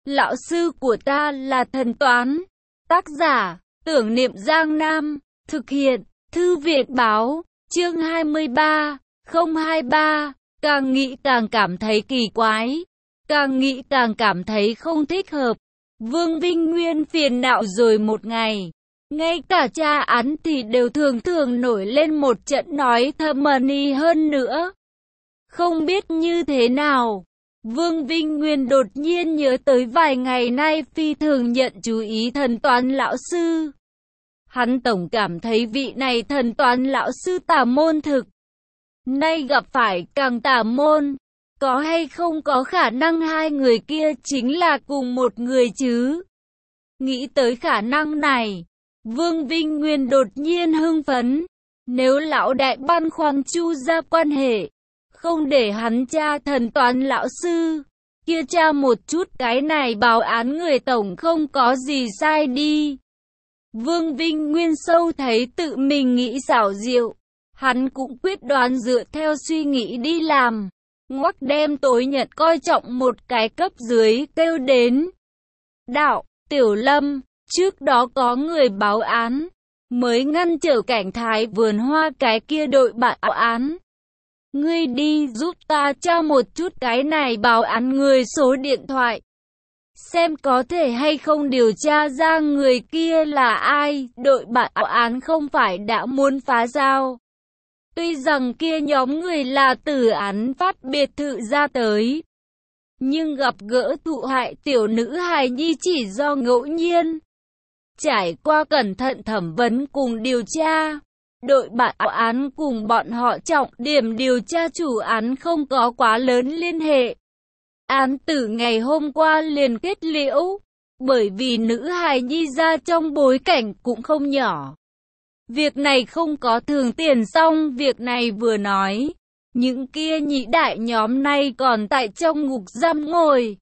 Lão sư của ta là thần toán. Tác giả, Tưởng Niệm Giang Nam. Thực hiện, Thư viện Báo. Chương 23, 023. Càng nghĩ càng cảm thấy kỳ quái. Càng nghĩ càng cảm thấy không thích hợp. Vương Vinh Nguyên phiền não rồi một ngày. Ngay cả tra án thì đều thường thường nổi lên một trận nói thơ money hơn nữa. Không biết như thế nào, Vương Vinh Nguyên đột nhiên nhớ tới vài ngày nay phi thường nhận chú ý thần toán lão sư. Hắn tổng cảm thấy vị này thần toán lão sư tà môn thực. Nay gặp phải càng tà môn, có hay không có khả năng hai người kia chính là cùng một người chứ? Nghĩ tới khả năng này, Vương Vinh Nguyên đột nhiên hưng phấn. Nếu lão đại băn khoăn chu ra quan hệ, không để hắn tra thần toán lão sư, kia tra một chút cái này báo án người tổng không có gì sai đi. Vương Vinh Nguyên sâu thấy tự mình nghĩ xảo diệu, hắn cũng quyết đoán dựa theo suy nghĩ đi làm, ngoắc đem tối nhật coi trọng một cái cấp dưới kêu đến. Đạo, Tiểu Lâm, trước đó có người báo án, mới ngăn trở cảnh thái vườn hoa cái kia đội báo án. Ngươi đi giúp ta tra một chút cái này báo án người số điện thoại. Xem có thể hay không điều tra ra người kia là ai, đội báo án không phải đã muốn phá giao. Tuy rằng kia nhóm người là từ án phát biệt thự ra tới, nhưng gặp gỡ thụ hại tiểu nữ hài nhi chỉ do ngẫu nhiên. Trải qua cẩn thận thẩm vấn cùng điều tra, đội báo án cùng bọn họ trọng điểm điều tra chủ án không có quá lớn liên hệ. Án tử ngày hôm qua liền kết liễu, bởi vì nữ hài nhi ra trong bối cảnh cũng không nhỏ. Việc này không có thường tiền xong, việc này vừa nói, những kia nhị đại nhóm này còn tại trong ngục giam ngồi,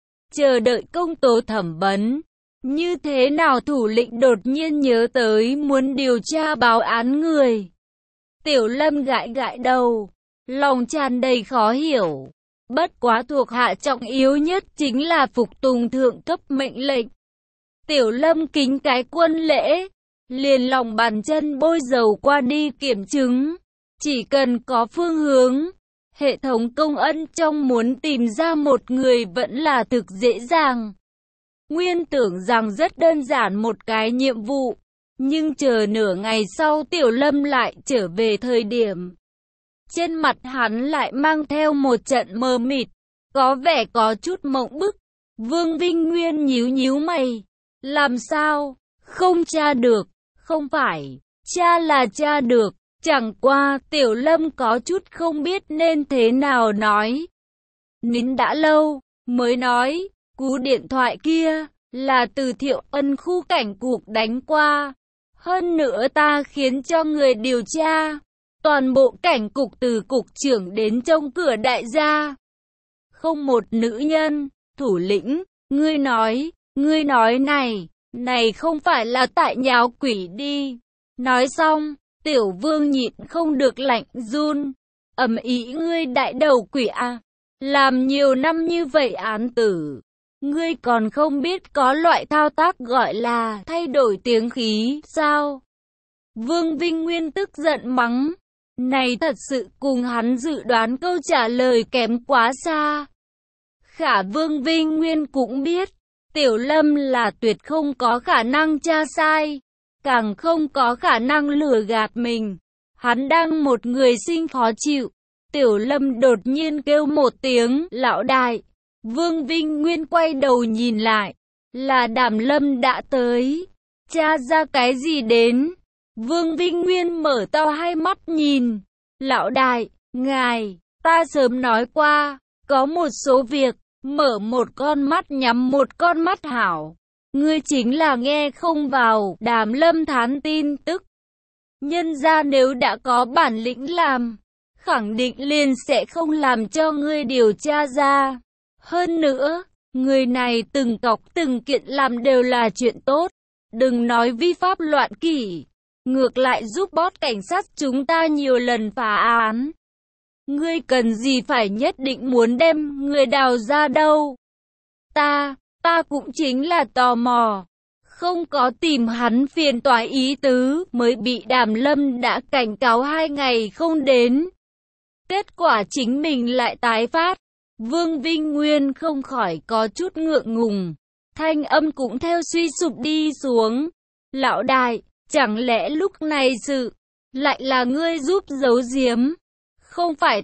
chờ đợi công tố thẩm vấn. Như thế nào thủ lĩnh đột nhiên nhớ tới muốn điều tra báo án người? Tiểu Lâm gãi gãi đầu, lòng tràn đầy khó hiểu. Bất quá thuộc hạ trọng yếu nhất chính là phục tùng thượng cấp mệnh lệnh. Tiểu Lâm kính cái quân lễ, liền lòng bàn chân bôi dầu qua đi kiểm chứng. Chỉ cần có phương hướng, hệ thống công ân trong muốn tìm ra một người vẫn là thực dễ dàng. Nguyên tưởng rằng rất đơn giản một cái nhiệm vụ, nhưng chờ nửa ngày sau Tiểu Lâm lại trở về thời điểm. Trên mặt hắn lại mang theo một trận mờ mịt, có vẻ có chút mộng bức. Vương Vinh Nguyên nhíu nhíu mày. Làm sao? Không tra được. Không phải, tra là tra được. Chẳng qua Tiểu Lâm có chút không biết nên thế nào nói. Nín đã lâu, mới nói, cú điện thoại kia là từ Thiệu Ân khu cảnh cục đánh qua. Hơn nữa ta khiến cho người điều tra. Toàn bộ cảnh cục từ cục trưởng đến trông cửa đại gia. Không một nữ nhân, thủ lĩnh, ngươi nói này không phải là tại nháo quỷ đi. Nói xong, Tiểu Vương nhịn không được lạnh run. Ầm ĩ ngươi đại đầu quỷ à, làm nhiều năm như vậy án tử. Ngươi còn không biết có loại thao tác gọi là thay đổi tiếng khí sao? Vương Vinh Nguyên tức giận mắng. Này thật sự cùng hắn dự đoán câu trả lời kém quá xa. Khả Vương Vinh Nguyên cũng biết, Tiểu Lâm là tuyệt không có khả năng tra sai, càng không có khả năng lừa gạt mình. Hắn đang một người sinh khó chịu. Tiểu Lâm đột nhiên kêu một tiếng, lão đại. Vương Vinh Nguyên quay đầu nhìn lại, là Đàm Lâm đã tới. Tra ra cái gì đến? Vương Vinh Nguyên mở to hai mắt nhìn. Lão đại, ngài, ta sớm nói qua, có một số việc, mở một con mắt nhắm một con mắt hảo. Ngươi chính là nghe không vào. Đàm Lâm thán tin tức. Nhân ra nếu đã có bản lĩnh làm, khẳng định liền sẽ không làm cho ngươi điều tra ra. Hơn nữa, người này từng cọc từng kiện làm đều là chuyện tốt. Đừng nói vi pháp loạn kỷ, ngược lại giúp boss cảnh sát chúng ta nhiều lần phá án. Ngươi cần gì phải nhất định muốn đem người đào ra đâu? Ta Ta cũng chính là tò mò, không có tìm hắn phiền toái ý tứ, mới bị Đàm Lâm đã cảnh cáo 2 ngày không đến. Kết quả chính mình lại tái phát. Vương Vinh Nguyên không khỏi có chút ngượng ngùng, thanh âm cũng theo suy sụp đi xuống. Lão đại, chẳng lẽ lúc này sự lại là ngươi giúp giấu giếm? Không phải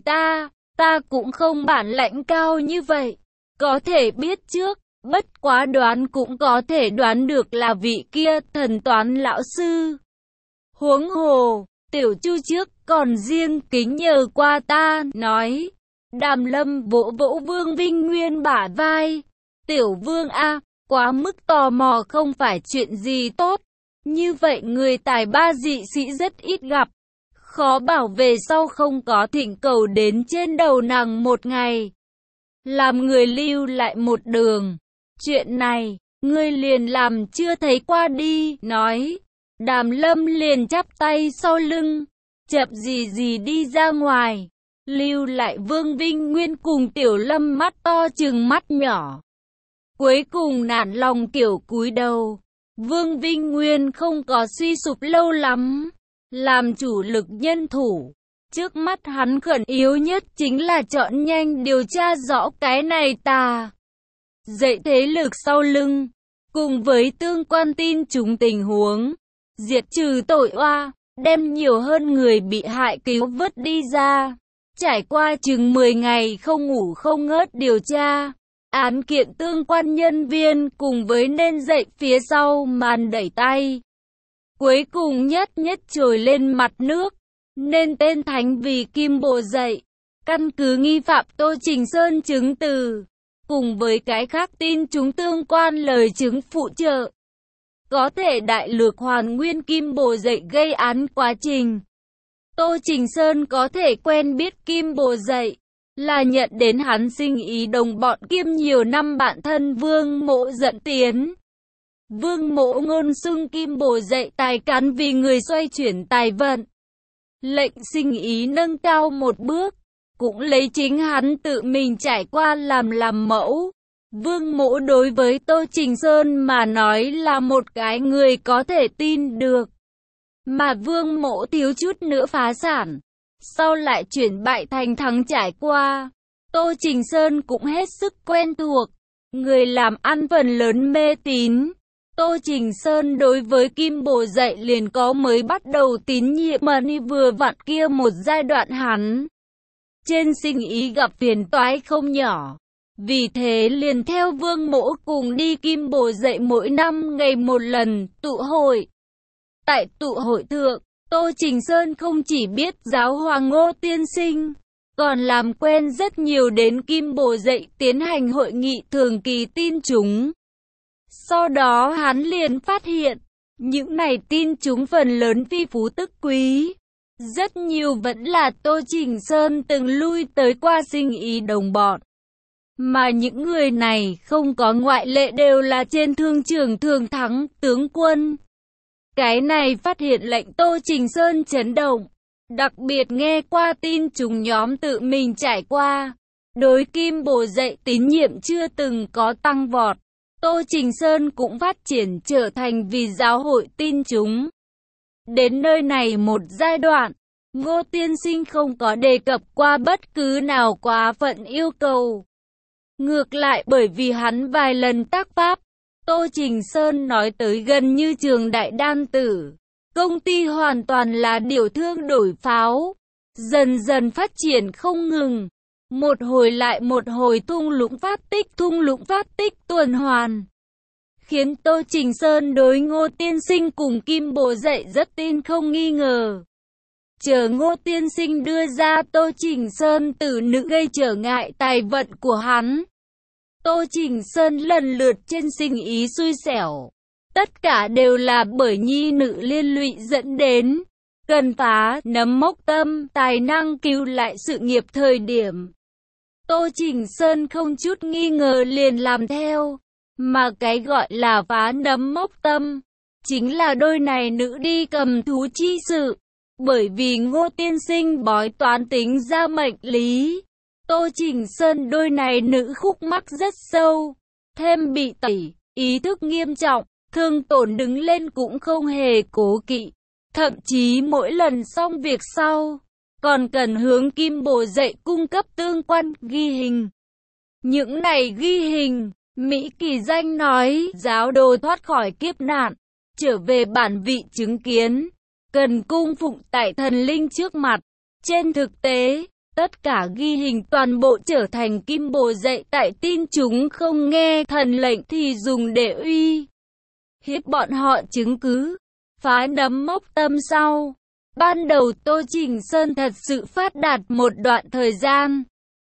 ta cũng không bản lãnh cao như vậy. Có thể biết trước, bất quá đoán cũng có thể đoán được là vị kia thần toán lão sư. Huống hồ, Tiểu Chu trước còn riêng kính nhờ qua ta, nói. Đàm Lâm vỗ vỗ Vương Vinh Nguyên bả vai. Tiểu Vương a, quá mức tò mò không phải chuyện gì tốt. Như vậy người tài ba dị sĩ rất ít gặp. Khó bảo về sau không có thỉnh cầu đến trên đầu nàng một ngày. Làm người lưu lại một đường. Chuyện này, ngươi liền làm chưa thấy qua đi, nói. Đàm Lâm liền chắp tay sau lưng, chậm gì đi ra ngoài. Lưu lại Vương Vinh Nguyên cùng Tiểu Lâm mắt to chừng mắt nhỏ. Cuối cùng nản lòng kiểu cúi đầu. Vương Vinh Nguyên không có suy sụp lâu lắm. Làm chủ lực nhân thủ, trước mắt hắn khẩn yếu nhất chính là chọn nhanh điều tra rõ cái này tà dậy thế lực sau lưng, cùng với tương quan tin chúng tình huống, diệt trừ tội oa, đem nhiều hơn người bị hại cứu vớt đi ra. Trải qua chừng 10 ngày không ngủ không ngớt điều tra án kiện, tương quan nhân viên cùng với nên dậy phía sau màn đẩy tay. Cuối cùng nhất trồi lên mặt nước, nên tên thánh vì Kim Bồ dậy. Căn cứ nghi phạm Tô Trình Sơn chứng từ, cùng với cái khác tin chúng tương quan lời chứng phụ trợ, có thể đại lược hoàn nguyên Kim Bồ dậy gây án quá trình. Tô Trình Sơn có thể quen biết Kim Bồ dậy, là nhận đến hắn sinh ý đồng bọn kiêm nhiều năm bạn thân Vương Mỗ dẫn tiến. Vương Mỗ ngôn xưng Kim Bồ dậy tài cán vì người xoay chuyển tài vận, lệnh sinh ý nâng cao một bước, cũng lấy chính hắn tự mình trải qua làm mẫu. Vương Mỗ đối với Tô Trình Sơn mà nói là một cái người có thể tin được, mà Vương Mỗ thiếu chút nữa phá sản, sau lại chuyển bại thành thắng trải qua. Tô Trình Sơn cũng hết sức quen thuộc, người làm ăn phần lớn mê tín. Tô Trình Sơn đối với Kim Bồ dậy liền có mới bắt đầu tín nhiệm mà ni vừa vặn kia một giai đoạn hắn trên sinh ý gặp phiền toái không nhỏ. Vì thế liền theo Vương Mỗ cùng đi Kim Bồ dậy mỗi năm ngày một lần tụ hội. Tại tụ hội thượng, Tô Trình Sơn không chỉ biết giáo hoàng Ngô Tiên Sinh, còn làm quen rất nhiều đến Kim Bồ dậy tiến hành hội nghị thường kỳ tin chúng. Sau đó hắn liền phát hiện, những này tin chúng phần lớn phi phú tức quý. Rất nhiều vẫn là Tô Trình Sơn từng lui tới qua sinh ý đồng bọn. Mà những người này không có ngoại lệ đều là trên thương trường thường thắng tướng quân. Cái này phát hiện lệnh Tô Trình Sơn chấn động. Đặc biệt nghe qua tin chúng nhóm tự mình trải qua, đối Kim Bồ dậy tín nhiệm chưa từng có tăng vọt. Tô Trình Sơn cũng phát triển trở thành vì giáo hội tin chúng. Đến nơi này một giai đoạn, Ngô Tiên Sinh không có đề cập qua bất cứ nào quá phận yêu cầu. Ngược lại bởi vì hắn vài lần tác pháp, Tô Trình Sơn nói tới gần như trường đại đan tử. Công ty hoàn toàn là điều thương đổi pháo, dần dần phát triển không ngừng. Một hồi lại một hồi thung lũng phát tích tuần hoàn, khiến Tô Trình Sơn đối Ngô Tiên Sinh cùng Kim Bồ dậy rất tin không nghi ngờ. Chờ Ngô Tiên Sinh đưa ra Tô Trình Sơn từ nữ gây trở ngại tài vận của hắn, Tô Trình Sơn lần lượt trên sinh ý xui xẻo. Tất cả đều là bởi nhi nữ liên lụy dẫn đến. Cần phá nấm mốc tâm, tài năng cứu lại sự nghiệp thời điểm. Tô Trình Sơn không chút nghi ngờ liền làm theo. Mà cái gọi là phá nấm mốc tâm, chính là đôi này nữ đi cầm thú chi sự. Bởi vì Ngô Tiên Sinh bói toán tính ra mệnh lý, Tô Trình Sơn đôi này nữ khúc mắc rất sâu. thêm bị tẩy, ý thức nghiêm trọng, thương tổn đứng lên cũng không hề cố kỵ. Thậm chí mỗi lần xong việc sau, còn cần hướng Kim Bồ dậy cung cấp tương quan ghi hình. Những này ghi hình, Mỹ Kỳ Danh nói, giáo đồ thoát khỏi kiếp nạn, trở về bản vị chứng kiến, cần cung phụng tại thần linh trước mặt. Trên thực tế, tất cả ghi hình toàn bộ trở thành Kim Bồ dậy tại tin chúng không nghe thần lệnh thì dùng để uy hiếp bọn họ chứng cứ, phá nấm mốc tâm sau. Ban đầu Tô Trình Sơn thật sự phát đạt một đoạn thời gian.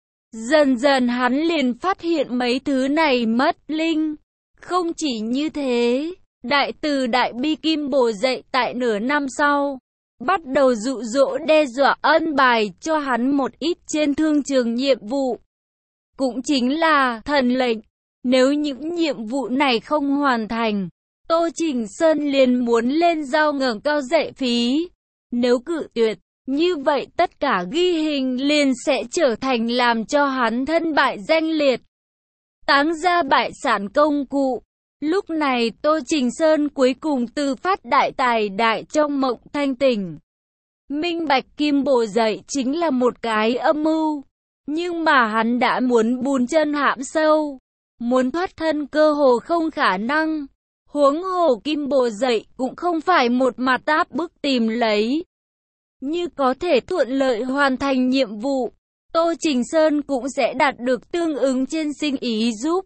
Dần dần hắn liền phát hiện mấy thứ này mất linh. Không chỉ như thế, Đại Từ Đại Bi Kim Bồ dậy tại nửa năm sau, bắt đầu dụ dỗ đe dọa ân bài cho hắn một ít trên thương trường nhiệm vụ. Cũng chính là thần lệnh. Nếu những nhiệm vụ này không hoàn thành, Tô Trình Sơn liền muốn lên giao ngẩng cao dạy phí. Nếu cự tuyệt, như vậy tất cả ghi hình liền sẽ trở thành làm cho hắn thân bại danh liệt, táng ra bại sản công cụ. Lúc này Tô Trình Sơn cuối cùng từ phát đại tài đại trong mộng thanh tỉnh. Minh bạch Kim Bồ dậy chính là một cái âm mưu. Nhưng mà hắn đã muốn bùn chân hãm sâu, muốn thoát thân cơ hồ không khả năng. Huống hồ Kim Bồ dậy cũng không phải một mặt áp bức tìm lấy. Như có thể thuận lợi hoàn thành nhiệm vụ, Tô Trình Sơn cũng sẽ đạt được tương ứng trên sinh ý giúp.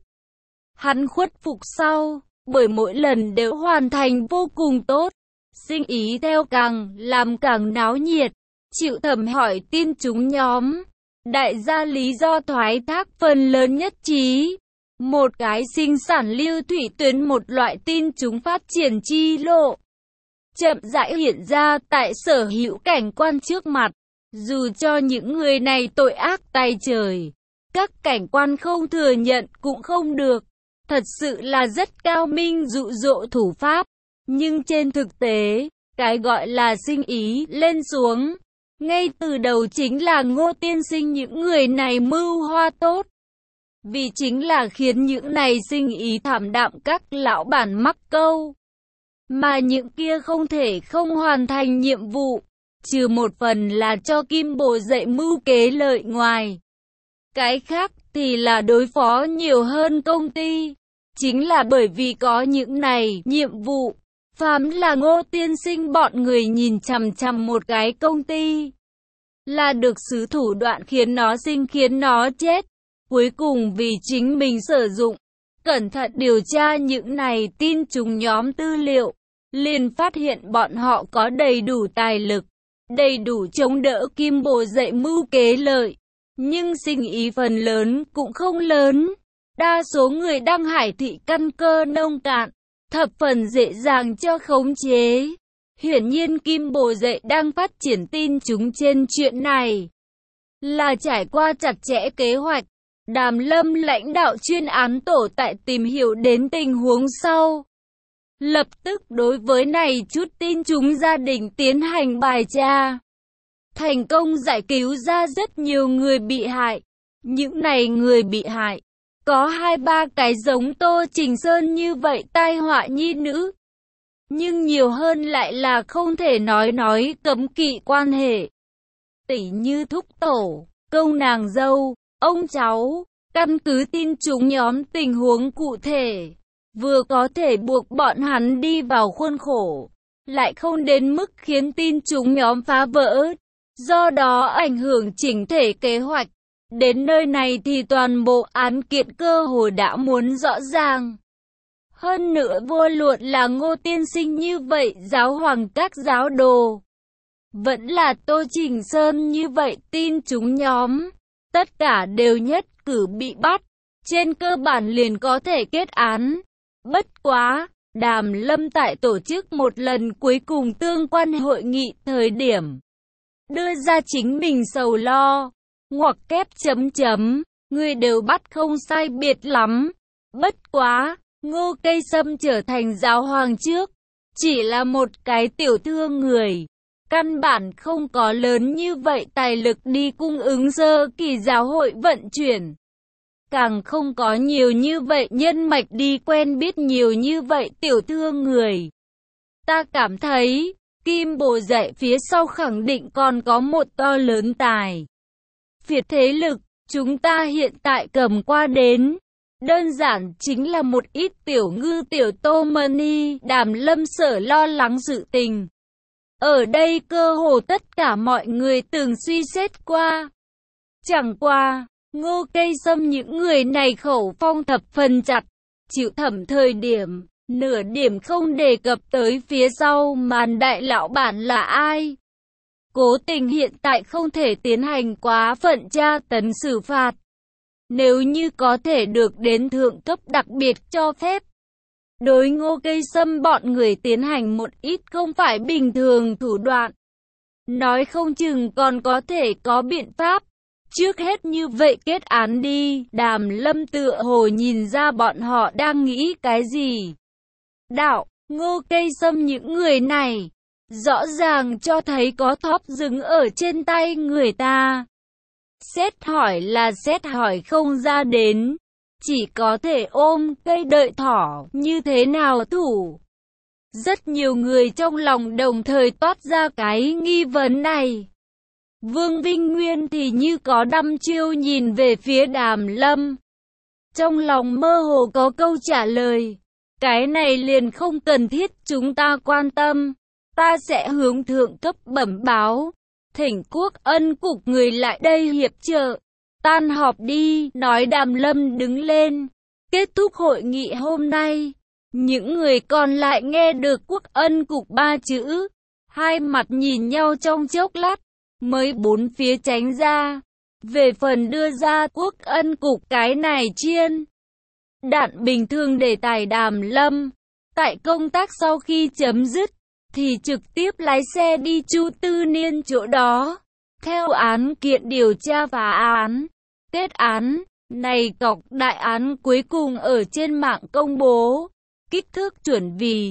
Hắn khuất phục sau, bởi mỗi lần đều hoàn thành vô cùng tốt. Sinh ý theo càng làm càng náo nhiệt, chịu thẩm hỏi tin chúng nhóm. Đại gia lý do thoái thác phần lớn nhất trí. Một cái sinh sản lưu thủy tuyến, một loại tin chúng phát triển chi lộ, chậm rãi hiện ra tại sở hữu cảnh quan trước mặt. Dù cho những người này tội ác tay trời, các cảnh quan không thừa nhận cũng không được. Thật sự là rất cao minh dụ dỗ thủ pháp. Nhưng trên thực tế, cái gọi là sinh ý lên xuống, ngay từ đầu chính là Ngô tiên sinh những người này mưu hoa tốt. Vì chính là khiến những này sinh ý thảm đạm các lão bản mắc câu. Mà những kia không thể không hoàn thành nhiệm vụ, trừ một phần là cho Kim Bồ dậy mưu kế lợi ngoài. Cái khác thì là đối phó nhiều hơn công ty. Chính là bởi vì có những này nhiệm vụ, phàm là Ngô tiên sinh bọn người nhìn chằm chằm một cái công ty, là được sử thủ đoạn khiến nó sinh khiến nó chết. Cuối cùng vì chính mình sử dụng, cẩn thận điều tra những này tin chúng nhóm tư liệu, liền phát hiện bọn họ có đầy đủ tài lực, đầy đủ chống đỡ Kim Bồ dậy mưu kế lợi. Nhưng sinh ý phần lớn cũng không lớn. Đa số người đăng hải thị căn cơ nông cạn, thập phần dễ dàng cho khống chế. Hiển nhiên Kim Bồ dậy đang phát triển tin chúng trên chuyện này, là trải qua chặt chẽ kế hoạch. Đàm Lâm lãnh đạo chuyên án tổ tại tìm hiểu đến tình huống sau, lập tức đối với này chút tin chúng gia đình tiến hành bài tra, thành công giải cứu ra rất nhiều người bị hại. Những này người bị hại, có 2-3 cái giống Tô Trình Sơn như vậy tai họa nhi nữ. Nhưng nhiều hơn lại là không thể nói cấm kỵ quan hệ. Tỉ như thúc tổ, công nàng dâu, ông cháu, căn cứ tin chúng nhóm tình huống cụ thể, vừa có thể buộc bọn hắn đi vào khuôn khổ, lại không đến mức khiến tin chúng nhóm phá vỡ, do đó ảnh hưởng chỉnh thể kế hoạch. Đến nơi này thì toàn bộ án kiện cơ hồ đã muốn rõ ràng. Hơn nữa vô luận là Ngô tiên sinh như vậy giáo hoàng các giáo đồ, vẫn là Tô Trình Sơn như vậy tin chúng nhóm, tất cả đều nhất cử bị bắt, trên cơ bản liền có thể kết án. Bất quá, Đàm Lâm tại tổ chức một lần cuối cùng tương quan hội nghị thời điểm, đưa ra chính mình sầu lo, ngoặc kép người đều bắt không sai biệt lắm. Bất quá, Ngô Cây Sâm trở thành giáo hoàng trước, chỉ là một cái tiểu thương người, căn bản không có lớn như vậy tài lực đi cung ứng sơ kỳ giáo hội vận chuyển. càng không có nhiều như vậy nhân mạch đi quen biết nhiều như vậy tiểu thư người. Ta cảm thấy, Kim Bồ dạy phía sau khẳng định còn có một to lớn tài phiệt thế lực, chúng ta hiện tại cầm qua đến. Đơn giản chính là một ít tiểu ngư tiểu tô mani, Đàm Lâm sở lo lắng sự tình. Ở đây cơ hồ tất cả mọi người từng suy xét qua. Chẳng qua, Ngô Cây Sâm những người này khẩu phong thập phần chặt, chịu thẩm thời điểm, nửa điểm không đề cập tới phía sau màn đại lão bản là ai. Cố tình hiện tại không thể tiến hành quá phận tra tấn xử phạt. Nếu như có thể được đến thượng cấp đặc biệt cho phép, đối Ngô Cây Sâm bọn người tiến hành một ít không phải bình thường thủ đoạn. Nói không chừng còn có thể có biện pháp. Trước hết như vậy kết án đi, Đàm Lâm tựa hồ nhìn ra bọn họ đang nghĩ cái gì. Đạo, Ngô Cây Sâm những người này, rõ ràng cho thấy có thóp dừng ở trên tay người ta. Xét hỏi là xét hỏi không ra đến, chỉ có thể ôm cây đợi thỏ, như thế nào thủ. Rất nhiều người trong lòng đồng thời toát ra cái nghi vấn này. Vương Vinh Nguyên thì như có đăm chiêu nhìn về phía Đàm Lâm. Trong lòng mơ hồ có câu trả lời. Cái này liền không cần thiết chúng ta quan tâm. Ta sẽ hướng thượng cấp bẩm báo. Thỉnh Quốc Ân cục người lại đây hiệp trợ. Tan họp đi, nói Đàm Lâm đứng lên. Kết thúc hội nghị hôm nay. Những người còn lại nghe được Quốc Ân cục ba chữ. Hai mặt nhìn nhau trong chốc lát. Mới bốn phía tránh ra. Về phần đưa ra Quốc Ân cục cái này chiên đạn bình thường để tài Đàm Lâm. Tại công tác sau khi chấm dứt, thì trực tiếp lái xe đi Chu Tư Niên chỗ đó. Theo án kiện điều tra phá án, kết án, này cọc đại án cuối cùng ở trên mạng công bố. Kích thước chuẩn vì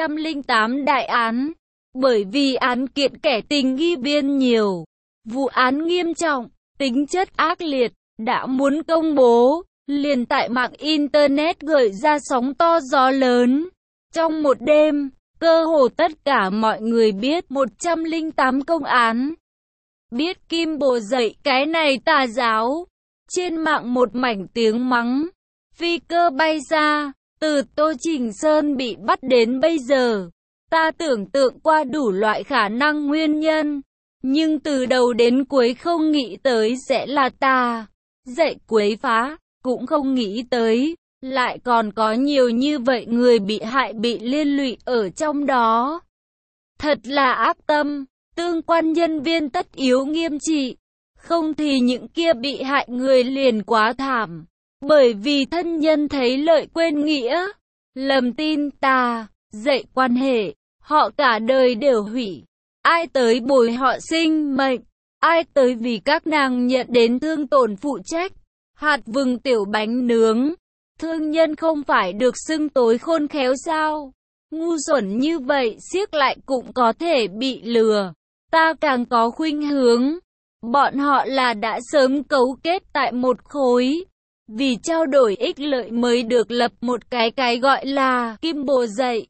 108 đại án. Bởi vì án kiện kẻ tình nghi biên nhiều, vụ án nghiêm trọng, tính chất ác liệt, đã muốn công bố, liền tại mạng Internet gợi ra sóng to gió lớn. Trong một đêm, cơ hồ tất cả mọi người biết 108 công án. Biết Kim Bồ dạy cái này tà giáo. Trên mạng một mảnh tiếng mắng, phi cơ bay ra, từ Tô Trình Sơn bị bắt đến bây giờ. Ta tưởng tượng qua đủ loại khả năng nguyên nhân, nhưng từ đầu đến cuối không nghĩ tới sẽ là ta. Dạy quấy phá, cũng không nghĩ tới, lại còn có nhiều như vậy người bị hại bị liên lụy ở trong đó. Thật là ác tâm, tương quan nhân viên tất yếu nghiêm trị, không thì những kia bị hại người liền quá thảm. Bởi vì thân nhân thấy lợi quên nghĩa, lầm tin ta, dạy quan hệ. Họ cả đời đều hủy. Ai tới bồi họ sinh mệnh, ai tới vì các nàng nhận đến thương tổn phụ trách. Hạt vừng tiểu bánh nướng, thương nhân không phải được xưng tối khôn khéo sao? Ngu xuẩn như vậy siếc lại cũng có thể bị lừa. Ta càng có khuynh hướng, bọn họ là đã sớm cấu kết tại một khối. Vì trao đổi ích lợi mới được lập một cái gọi là Kim Bồ dạy.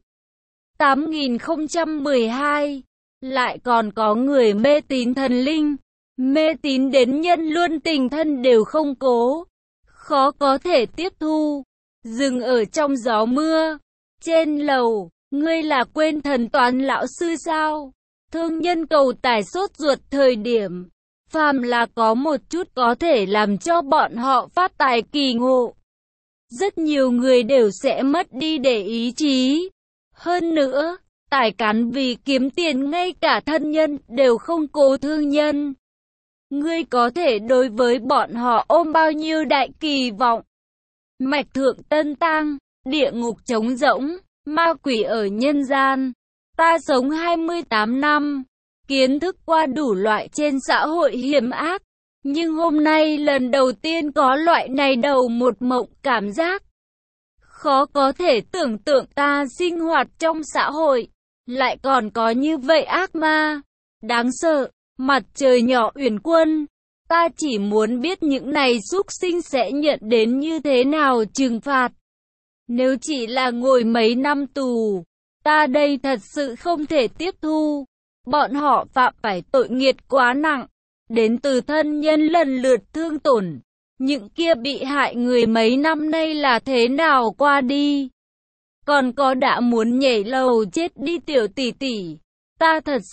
8012, lại còn có người mê tín thần linh, mê tín đến nhân luôn tình thân đều không cố, khó có thể tiếp thu. Dừng ở trong gió mưa, trên lầu, ngươi là quên thần toán lão sư sao? Thương nhân cầu tài sốt ruột thời điểm, phàm là có một chút có thể làm cho bọn họ phát tài kỳ ngộ. Rất nhiều người đều sẽ mất đi để ý chí. Hơn nữa, tài cán vì kiếm tiền ngay cả thân nhân đều không cố thương nhân. Ngươi có thể đối với bọn họ ôm bao nhiêu đại kỳ vọng. Mạch thượng tân tang, địa ngục trống rỗng, ma quỷ ở nhân gian. Ta sống 28 năm, kiến thức qua đủ loại trên xã hội hiểm ác. Nhưng hôm nay lần đầu tiên có loại này đầu một mộng cảm giác. Khó có thể tưởng tượng ta sinh hoạt trong xã hội, lại còn có như vậy ác ma. Đáng sợ, mặt trời nhỏ uyển quân. Ta chỉ muốn biết những này súc sinh sẽ nhận đến như thế nào trừng phạt. Nếu chỉ là ngồi mấy năm tù, ta đây thật sự không thể tiếp thu. Bọn họ phạm phải tội nghiệt quá nặng, đến từ thân nhân lần lượt thương tổn. Những kia bị hại người mấy năm nay là thế nào qua đi. Còn có đã muốn nhảy lầu chết đi tiểu tỷ tỷ. Ta thật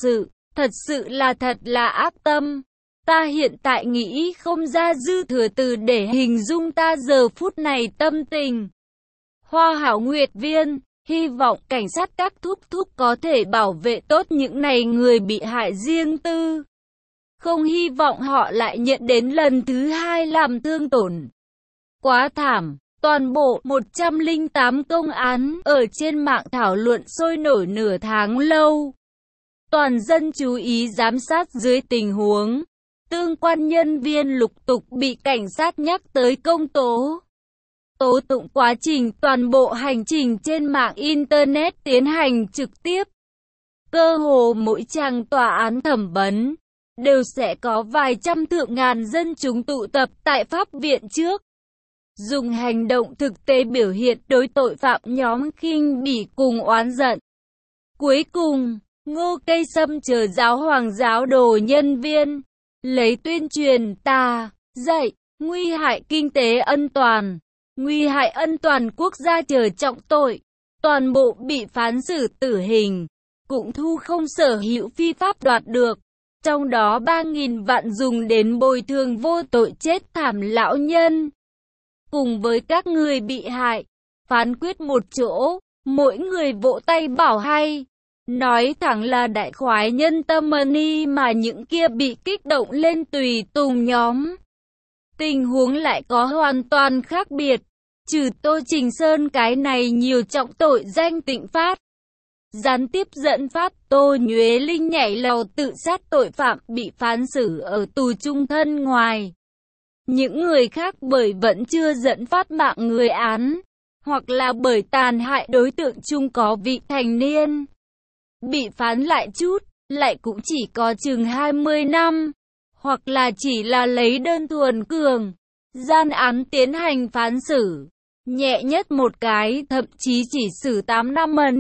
sự là ác tâm. Ta hiện tại nghĩ không ra dư thừa từ để hình dung ta giờ phút này tâm tình. Hoa Hảo Nguyệt Viên, hy vọng cảnh sát các thúc có thể bảo vệ tốt những này người bị hại riêng tư. Không hy vọng họ lại nhận đến lần thứ hai làm thương tổn. Quá thảm, toàn bộ 108 công án ở trên mạng thảo luận sôi nổi nửa tháng lâu. Toàn dân chú ý giám sát dưới tình huống. Tương quan nhân viên lục tục bị cảnh sát nhắc tới công tố. Tố tụng quá trình toàn bộ hành trình trên mạng Internet tiến hành trực tiếp. Cơ hồ mỗi trang tòa án thẩm vấn, đều sẽ có vài trăm thượng ngàn dân chúng tụ tập tại pháp viện trước. Dùng hành động thực tế biểu hiện đối tội phạm nhóm khinh bỉ cùng oán giận. Cuối cùng, Ngô Cây Sâm chờ giáo hoàng giáo đồ nhân viên, lấy tuyên truyền ta, dạy, nguy hại kinh tế ân toàn, nguy hại ân toàn quốc gia chờ trọng tội, toàn bộ bị phán xử tử hình, cũng thu không sở hữu phi pháp đoạt được, trong đó 3.000 vạn dùng đến bồi thường vô tội chết thảm lão nhân. Cùng với các người bị hại, phán quyết một chỗ, mỗi người vỗ tay bảo hay. Nói thẳng là đại khoái nhân tâm money mà những kia bị kích động lên tùy tùng nhóm. Tình huống lại có hoàn toàn khác biệt. Trừ Tô Trình Sơn cái này nhiều trọng tội danh Tịnh Phát. Gián tiếp dẫn phát Tô Nhuế Linh nhảy lầu tự sát tội phạm bị phán xử ở tù chung thân ngoài. Những người khác bởi vẫn chưa dẫn phát mạng người án, hoặc là bởi tàn hại đối tượng chung có vị thành niên. Bị phán lại chút, lại cũng chỉ có chừng 20 năm, hoặc là chỉ là lấy đơn thuần cường, gian án tiến hành phán xử. Nhẹ nhất một cái, thậm chí chỉ xử 8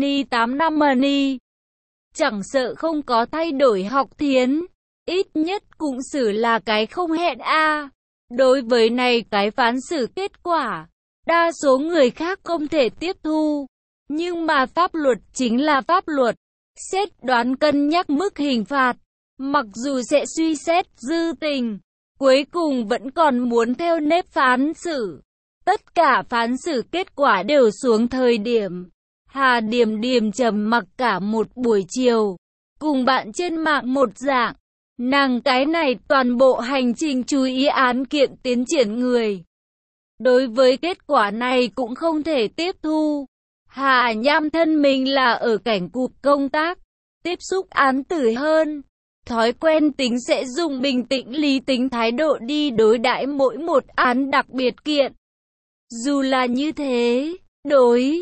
năm money. Chẳng sợ không có thay đổi học thiến, ít nhất cũng xử là cái không hẹn a. Đối với này cái phán xử kết quả, đa số người khác không thể tiếp thu. Nhưng mà pháp luật chính là pháp luật. Xét đoán cân nhắc mức hình phạt, mặc dù sẽ suy xét dư tình, cuối cùng vẫn còn muốn theo nếp phán xử. Tất cả phán xử kết quả đều xuống thời điểm. Hà Điềm Điềm trầm mặc cả một buổi chiều, cùng bạn trên mạng một dạng. Nàng cái này toàn bộ hành trình chú ý án kiện tiến triển người. Đối với kết quả này cũng không thể tiếp thu. Hà Nham thân mình là ở cảnh cục công tác, tiếp xúc án tử hơn. Thói quen tính sẽ dùng bình tĩnh lý tính thái độ đi đối đãi mỗi một án đặc biệt kiện. Dù là như thế, đối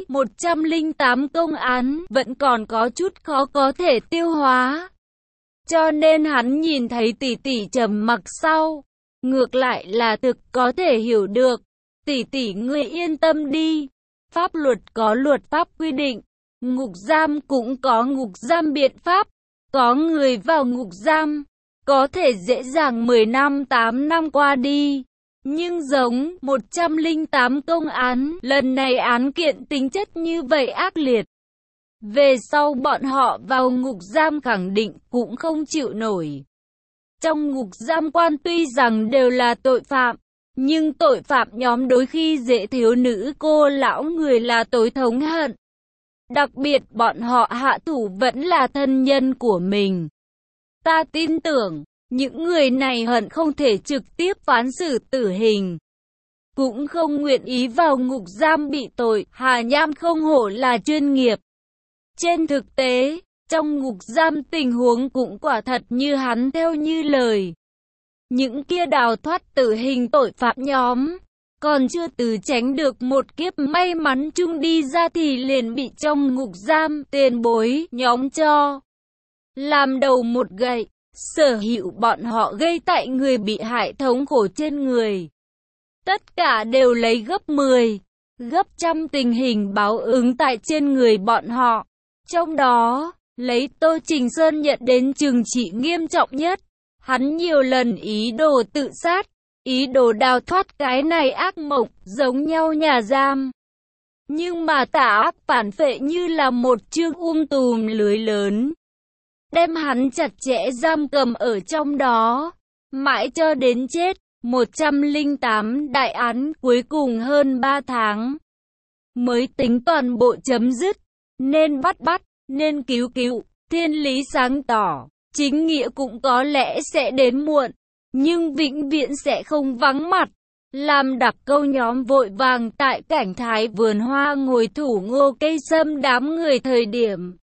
108 công án vẫn còn có chút khó có thể tiêu hóa. Cho nên hắn nhìn thấy tỷ tỷ trầm mặc sau, ngược lại là thực có thể hiểu được. Tỷ tỷ ngươi yên tâm đi, pháp luật có luật pháp quy định, ngục giam cũng có ngục giam biện pháp, có người vào ngục giam, có thể dễ dàng 10 năm 8 năm qua đi. Nhưng giống 108 công án, lần này án kiện tính chất như vậy ác liệt. Về sau bọn họ vào ngục giam khẳng định cũng không chịu nổi. Trong ngục giam quan tuy rằng đều là tội phạm, nhưng tội phạm nhóm đôi khi dễ thiếu nữ cô lão người là tối thống hận. Đặc biệt bọn họ hạ thủ vẫn là thân nhân của mình. Ta tin tưởng, những người này hận không thể trực tiếp phán xử tử hình. Cũng không nguyện ý vào ngục giam bị tội. Hà Nham không hổ là chuyên nghiệp. Trên thực tế, trong ngục giam tình huống cũng quả thật như hắn theo như lời. Những kia đào thoát tử hình tội phạm nhóm, còn chưa từ tránh được một kiếp may mắn chung đi ra thì liền bị trong ngục giam tiền bối nhóm cho làm đầu một gậy. sở hữu bọn họ gây tại người bị hại thống khổ trên người. Tất cả đều lấy gấp 10, gấp trăm tình hình báo ứng tại trên người bọn họ. Trong đó, lấy Tô Trình Sơn nhận đến trừng trị nghiêm trọng nhất. Hắn nhiều lần ý đồ tự sát, ý đồ đào thoát cái này ác mộng, giống nhau nhà giam. Nhưng mà tà ác phản phệ như là một chương tùm lưới lớn, đem hắn chặt chẽ giam cầm ở trong đó, mãi cho đến chết. 108 đại án cuối cùng hơn 3 tháng mới tính toàn bộ chấm dứt. Nên bắt, nên cứu, thiên lý sáng tỏ, chính nghĩa cũng có lẽ sẽ đến muộn, nhưng vĩnh viễn sẽ không vắng mặt. Làm đặc câu nhóm vội vàng tại cảnh thái vườn hoa ngồi thủ ngô cây sâm đám người thời điểm.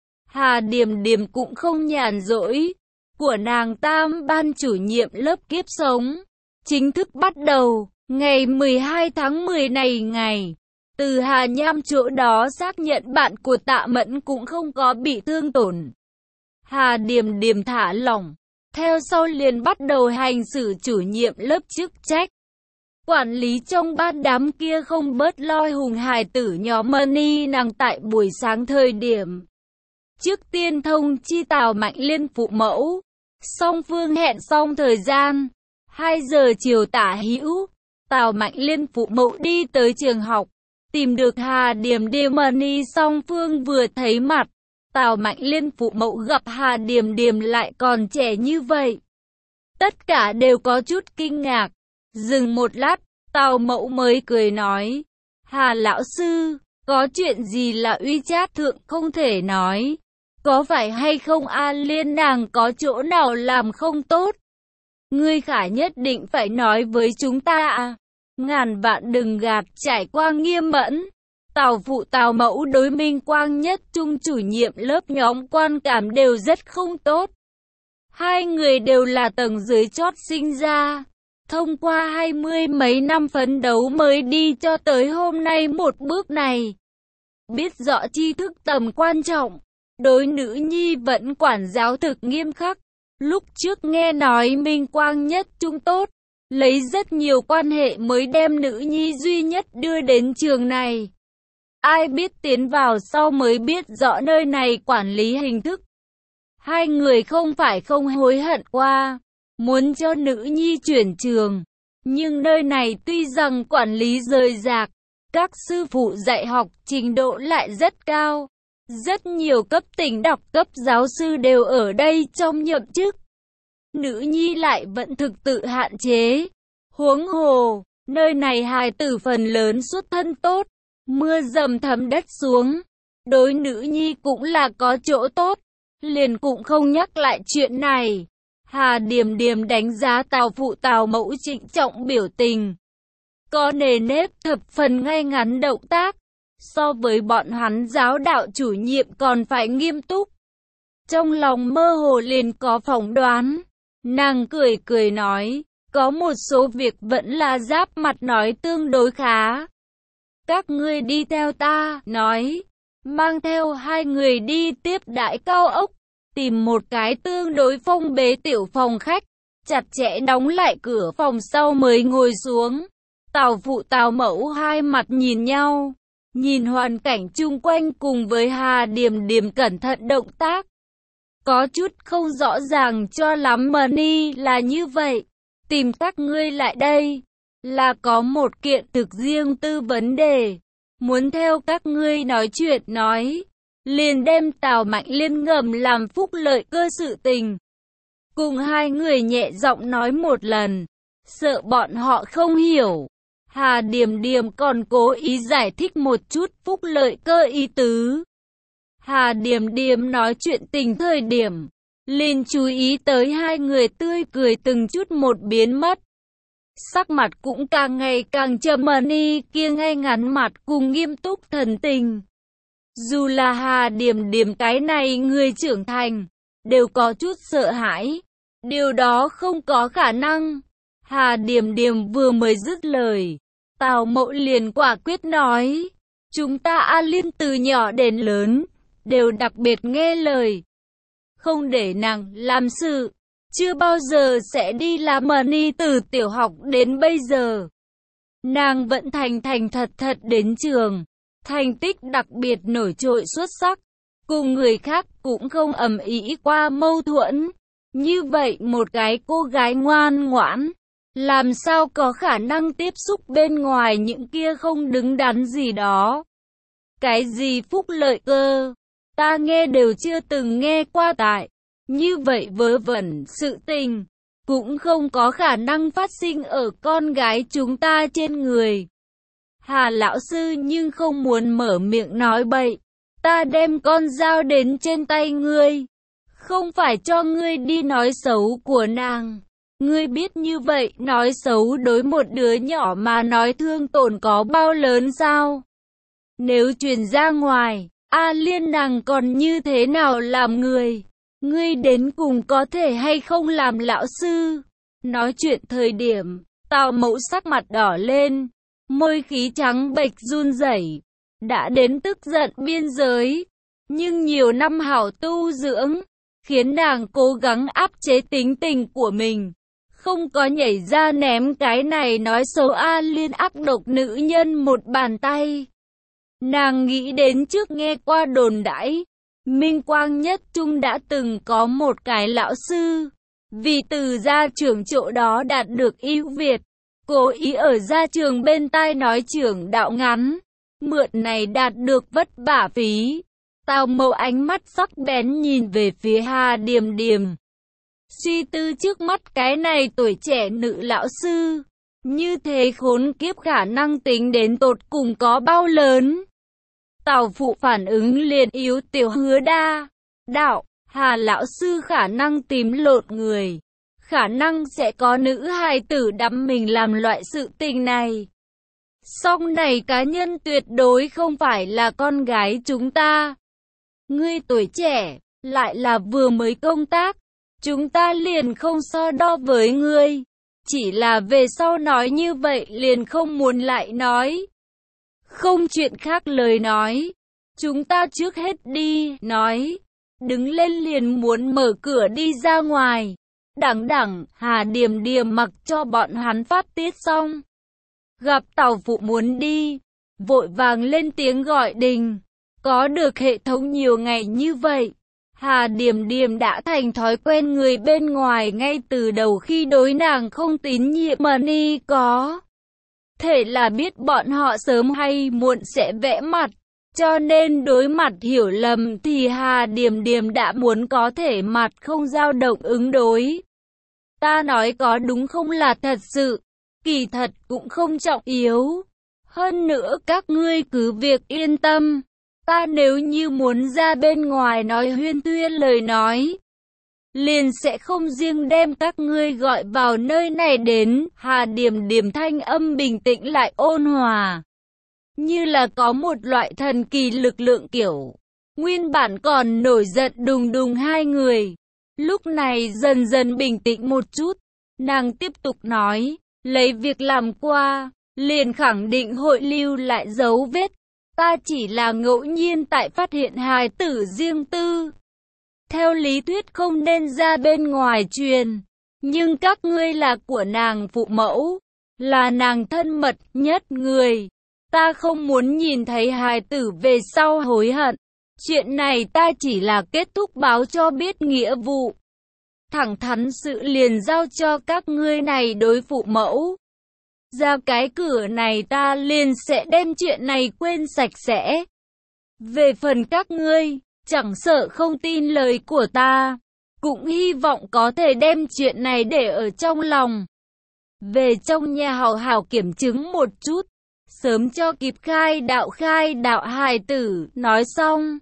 Hà Điềm Điềm cũng không nhàn rỗi, của nàng tam ban chủ nhiệm lớp kiếp sống chính thức bắt đầu, ngày 12 tháng 10 này ngày. Từ Hà Nham chỗ đó xác nhận bạn của Tạ Mẫn cũng không có bị thương tổn. Hà Điềm Điềm thả lỏng, theo sau liền bắt đầu hành xử chủ nhiệm lớp chức trách. Quản lý trong ban đám kia không bớt loi hùng hài tử nhóm Money nàng tại buổi sáng thời điểm. Trước tiên thông chi Tào Mạnh Liên phụ mẫu, song phương hẹn xong thời gian, 2 giờ chiều tả hữu, Tào Mạnh Liên phụ mẫu đi tới trường học, tìm được Hà Điềm Điềm Money song phương vừa thấy mặt. Tào Mạnh Liên phụ mẫu gặp Hà Điềm Điềm lại còn trẻ như vậy. Tất cả đều có chút kinh ngạc. Dừng một lát, Tào mẫu mới cười nói, Hà lão sư, có chuyện gì là uy chát thượng không thể nói. Có phải hay không A Liên nàng có chỗ nào làm không tốt? Ngươi Khả nhất định phải nói với chúng ta à? Ngàn vạn đừng gạt. Trải qua nghiêm mẫn, Tào phụ Tào mẫu đối Minh Quang Nhất Trung chủ nhiệm lớp nhóm quan cảm đều rất không tốt. Hai người đều là tầng dưới chót sinh ra, thông qua 20 mấy năm phấn đấu mới đi cho tới hôm nay một bước này. Biết rõ tri thức tầm quan trọng, đối nữ nhi vẫn quản giáo thực nghiêm khắc. Lúc trước nghe nói Minh Quang Nhất Trung tốt, lấy rất nhiều quan hệ mới đem nữ nhi duy nhất đưa đến trường này. Ai biết tiến vào sau mới biết rõ nơi này quản lý hình thức. Hai người không phải không hối hận qua, muốn cho nữ nhi chuyển trường. Nhưng nơi này tuy rằng quản lý rời rạc, các sư phụ dạy học trình độ lại rất cao. Rất nhiều cấp tỉnh đọc cấp giáo sư đều ở đây trong nhậm chức. Nữ nhi lại vẫn thực tự hạn chế. Huống hồ, nơi này hài tử phần lớn xuất thân tốt, mưa dầm thấm đất xuống. Đối nữ nhi cũng là có chỗ tốt, liền cũng không nhắc lại chuyện này. Hà Điềm Điềm đánh giá Tào phụ Tào mẫu trịnh trọng biểu tình, có nề nếp thập phần ngay ngắn động tác, so với bọn hắn giáo đạo chủ nhiệm còn phải nghiêm túc. Trong lòng mơ hồ liền có phỏng đoán, nàng cười cười nói, có một số việc vẫn là giáp mặt nói tương đối khá. Các ngươi đi theo ta, nói, mang theo hai người đi tiếp đãi Cao Ốc, tìm một cái tương đối phong bế tiểu phòng khách, chặt chẽ đóng lại cửa phòng sau mới ngồi xuống. Tào phụ Tào mẫu hai mặt nhìn nhau, nhìn hoàn cảnh chung quanh cùng với Hà Điềm Điềm cẩn thận động tác. Có chút không rõ ràng cho lắm. Money là như vậy, tìm các ngươi lại đây, là có một kiện thực riêng tư vấn đề, muốn theo các ngươi nói chuyện nói. Liền đem Tào Mạnh Liên ngầm làm phúc lợi cơ sự tình. Cùng hai người nhẹ giọng nói một lần, sợ bọn họ không hiểu. Hà Điềm Điềm còn cố ý giải thích một chút phúc lợi cơ ý tứ. Hà Điềm Điềm nói chuyện tình thời điểm, liền chú ý tới hai người tươi cười từng chút một biến mất. Sắc mặt cũng càng ngày càng trầm. Money kia ngay ngắn mặt cùng nghiêm túc thần tình. Dù là Hà Điềm Điềm cái này người trưởng thành, đều có chút sợ hãi. Điều đó không có khả năng. Hà Điềm Điềm vừa mới dứt lời, Tào mẫu liền quả quyết nói, chúng ta A Liên từ nhỏ đến lớn, đều đặc biệt nghe lời. Không để nàng làm sự, chưa bao giờ sẽ đi làm ni từ tiểu học đến bây giờ. Nàng vẫn thành thành thật thật đến trường, thành tích đặc biệt nổi trội xuất sắc, cùng người khác cũng không ầm ĩ qua mâu thuẫn. Như vậy một cái cô gái ngoan ngoãn, làm sao có khả năng tiếp xúc bên ngoài những kia không đứng đắn gì đó. Cái gì phúc lợi cơ, ta nghe đều chưa từng nghe qua tại. Như vậy vớ vẩn sự tình, cũng không có khả năng phát sinh ở con gái chúng ta trên người. Hà lão sư nhưng không muốn mở miệng nói bậy, ta đem con dao đến trên tay ngươi, không phải cho ngươi đi nói xấu của nàng. Ngươi biết như vậy nói xấu đối một đứa nhỏ mà nói thương tổn có bao lớn sao? Nếu truyền ra ngoài, A Liên nàng còn như thế nào làm người? Ngươi đến cùng có thể hay không làm lão sư? Nói chuyện thời điểm, Tào Mẫu sắc mặt đỏ lên, môi khí trắng bệch run rẩy, đã đến tức giận biên giới. Nhưng nhiều năm hảo tu dưỡng, khiến nàng cố gắng áp chế tính tình của mình, không có nhảy ra ném cái này nói xấu A Liên ác độc nữ nhân một bàn tay. Nàng nghĩ đến trước nghe qua đồn đãi, Minh Quang Nhất Trung đã từng có một cái lão sư, vì từ gia trưởng chỗ đó đạt được ưu việt, cố ý ở gia trường bên tai nói trưởng đạo ngắn, mượn này đạt được vất vả phí. Tào Mẫu ánh mắt sắc bén nhìn về phía Hà Điềm Điềm, suy tư trước mắt cái này tuổi trẻ nữ lão sư, như thế khốn kiếp khả năng tính đến tột cùng có bao lớn. Tào phụ phản ứng liền yếu tiểu Hứa đa đạo, Hà lão sư khả năng tím lộn người, khả năng sẽ có nữ hài tử đắm mình làm loại sự tình này. Song này cá nhân tuyệt đối không phải là con gái chúng ta. Ngươi tuổi trẻ, lại là vừa mới công tác, chúng ta liền không so đo với ngươi. Chỉ là về sau nói như vậy liền không muốn lại nói. Không chuyện khác lời nói, chúng ta trước hết đi, nói. Đứng lên liền muốn mở cửa đi ra ngoài. Đẳng, Hà Điềm Điềm mặc cho bọn hắn phát tiết xong. Gặp Tào phụ muốn đi, vội vàng lên tiếng gọi Đình. Có được hệ thống nhiều ngày như vậy, Hà Điềm Điềm đã thành thói quen người bên ngoài ngay từ đầu khi đối nàng không tín nhiệm mà ni có. Thể là biết bọn họ sớm hay muộn sẽ vẽ mặt, cho nên đối mặt hiểu lầm thì Hà Điềm Điềm đã muốn có thể mặt không dao động ứng đối. Ta nói có đúng không là thật sự, kỳ thật cũng không trọng yếu. Hơn nữa các ngươi cứ việc yên tâm. Ta nếu như muốn ra bên ngoài nói huyên thuyên lời nói, liền sẽ không riêng đem các ngươi gọi vào nơi này đến. Hà Điềm Điềm thanh âm bình tĩnh lại ôn hòa, như là có một loại thần kỳ lực lượng kiểu. Nguyên bản còn nổi giận đùng đùng hai người, lúc này dần dần bình tĩnh một chút. Nàng tiếp tục nói, lấy việc làm qua, liền khẳng định hội lưu lại dấu vết. Ta chỉ là ngẫu nhiên tại phát hiện hài tử riêng tư. Theo lý thuyết không nên ra bên ngoài truyền. Nhưng các ngươi là của nàng phụ mẫu, là nàng thân mật nhất người. Ta không muốn nhìn thấy hài tử về sau hối hận. Chuyện này ta chỉ là kết thúc báo cho biết nghĩa vụ. Thẳng thắn sự liền giao cho các ngươi này đối phụ mẫu. Ra cái cửa này ta liền sẽ đem chuyện này quên sạch sẽ. Về phần các ngươi, chẳng sợ không tin lời của ta, cũng hy vọng có thể đem chuyện này để ở trong lòng. Về trong nhà hào hào kiểm chứng một chút, sớm cho kịp khai đạo hài tử. Nói xong,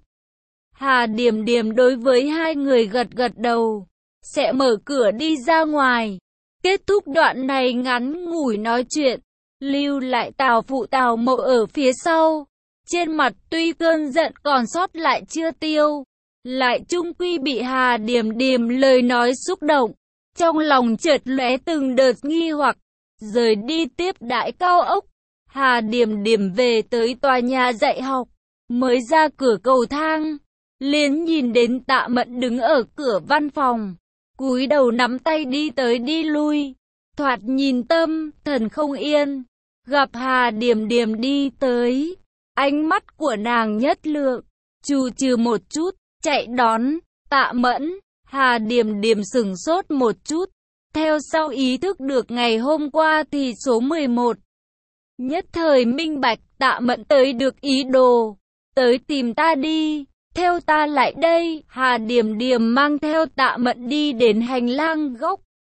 Hà Điềm Điềm đối với hai người gật gật đầu, sẽ mở cửa đi ra ngoài. Kết thúc đoạn này ngắn ngủi nói chuyện, lưu lại Tào phụ Tào Mậu ở phía sau. Trên mặt tuy cơn giận còn sót lại chưa tiêu, lại chung quy bị Hà Điềm Điềm lời nói xúc động. Trong lòng chợt lóe từng đợt nghi hoặc, rời đi tiếp đãi cao ốc. Hà Điềm Điềm về tới tòa nhà dạy học, mới ra cửa cầu thang, liền nhìn đến Tạ Mẫn đứng ở cửa văn phòng. cúi đầu nắm tay đi tới đi lui, thoạt nhìn tâm, thần không yên. Gặp Hà Điềm Điềm đi tới, ánh mắt của nàng nhất lượng, trù trừ một chút, chạy đón, Tạ Mẫn. Hà Điềm Điềm sửng sốt một chút, theo sau ý thức được ngày hôm qua thì số 11. Nhất thời minh bạch, Tạ Mẫn tới được ý đồ, tới tìm ta đi, theo ta lại đây. Hà Điềm Điềm mang theo Tạ Mẫn đi đến hành lang góc,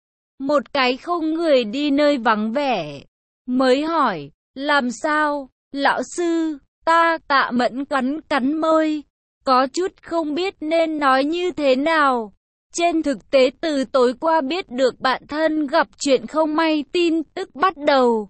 một cái không người đi nơi vắng vẻ, mới hỏi, làm sao, lão sư? Tạ Mẫn cắn cắn môi, có chút không biết nên nói như thế nào. Trên thực tế từ tối qua biết được bạn thân gặp chuyện không may tin tức bắt đầu,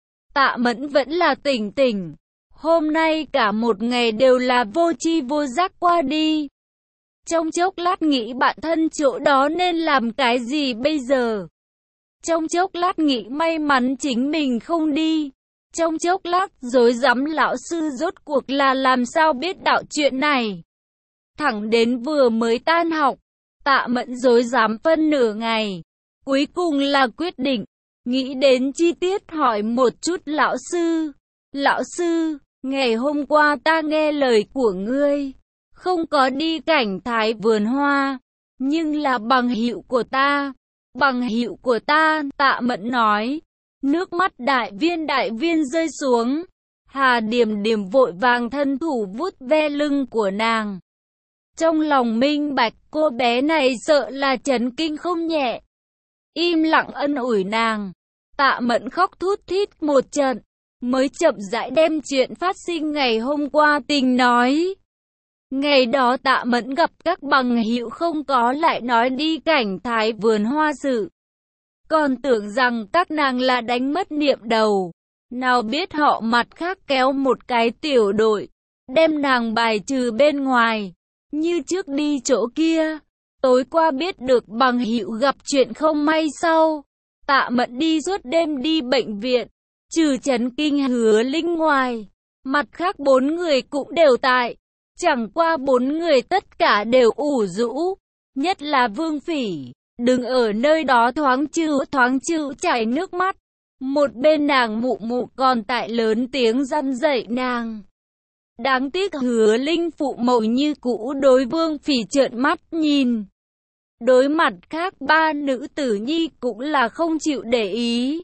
Tạ Mẫn vẫn là tỉnh tỉnh. Hôm nay cả một ngày đều là vô tri vô giác qua đi. Trong chốc lát nghĩ bạn thân chỗ đó nên làm cái gì bây giờ. Trong chốc lát nghĩ may mắn chính mình không đi. Trong chốc lát rối rắm lão sư rốt cuộc là làm sao biết đạo chuyện này. Thẳng đến vừa mới tan học, Tạ Mẫn rối rắm phân nửa ngày. Cuối cùng là quyết định, nghĩ đến chi tiết hỏi một chút lão sư. Lão sư, ngày hôm qua ta nghe lời của ngươi, không có đi cảnh thái vườn hoa, nhưng là bằng hữu của ta. Bằng hữu của ta, Tạ Mẫn nói. Nước mắt đại viên rơi xuống. Hà Điềm Điềm vội vàng thân thủ vuốt ve lưng của nàng. Trong lòng minh bạch cô bé này sợ là chấn kinh không nhẹ. Im lặng ân ủi nàng. Tạ Mẫn khóc thút thít một trận, mới chậm rãi đem chuyện phát sinh ngày hôm qua tình nói. Ngày đó Tạ Mẫn gặp các bằng hữu không có lại nói đi cảnh thái vườn hoa sự. Còn tưởng rằng các nàng là đánh mất niệm đầu. Nào biết họ mặt khác kéo một cái tiểu đội, đem nàng bài trừ bên ngoài. Như trước đi chỗ kia, tối qua biết được bằng hữu gặp chuyện không may sau. Tạ Mẫn đi suốt đêm đi bệnh viện, trừ chấn kinh Hứa Linh ngoài. Mặt khác 4 người cũng đều tại. Chẳng qua 4 người tất cả đều ủ rũ. Nhất là Vương Phỉ, đừng ở nơi đó thoáng chữ chảy nước mắt. Một bên nàng mụ mụ còn tại lớn tiếng răn dạy nàng. Đáng tiếc Hứa Linh phụ mẫu như cũ đối Vương Phỉ trợn mắt nhìn. Đối mặt khác 3 nữ tử nhi cũng là không chịu để ý.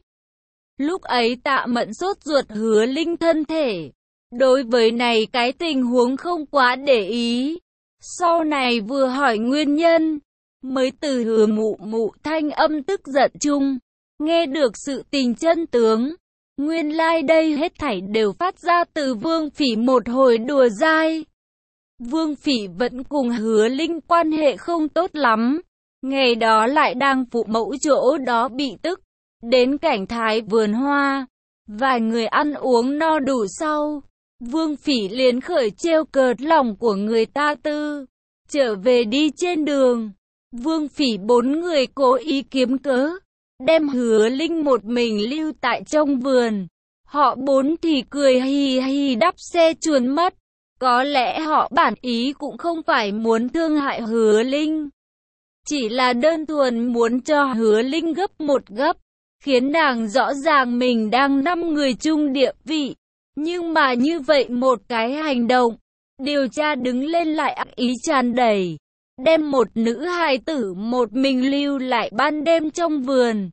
Lúc ấy Tạ Mẫn sốt ruột Hứa Linh thân thể. Đối với này cái tình huống không quá để ý. Sau này vừa hỏi nguyên nhân, mới từ Hứa mụ mụ thanh âm tức giận chung, nghe được sự tình chân tướng. Nguyên lai đây hết thảy đều phát ra từ Vương Phỉ một hồi đùa dai. Vương Phỉ vẫn cùng Hứa Linh quan hệ không tốt lắm. Ngày đó lại đang phụ mẫu chỗ đó bị tức. Đến cảnh thái vườn hoa, vài người ăn uống no đủ sau, Vương Phỉ liền khởi trêu cợt lòng của người ta tư. Trở về đi trên đường, Vương Phỉ 4 người cố ý kiếm cớ, đem Hứa Linh một mình lưu tại trong vườn. Họ 4 thì cười hì hì đắp xe chuồn mất. Có lẽ họ bản ý cũng không phải muốn thương hại Hứa Linh, chỉ là đơn thuần muốn cho Hứa Linh gấp một gấp, khiến nàng rõ ràng mình đang 5 người chung địa vị. Nhưng mà như vậy một cái hành động, điều tra đứng lên lại ác ý tràn đầy, đem một nữ hài tử một mình lưu lại ban đêm trong vườn.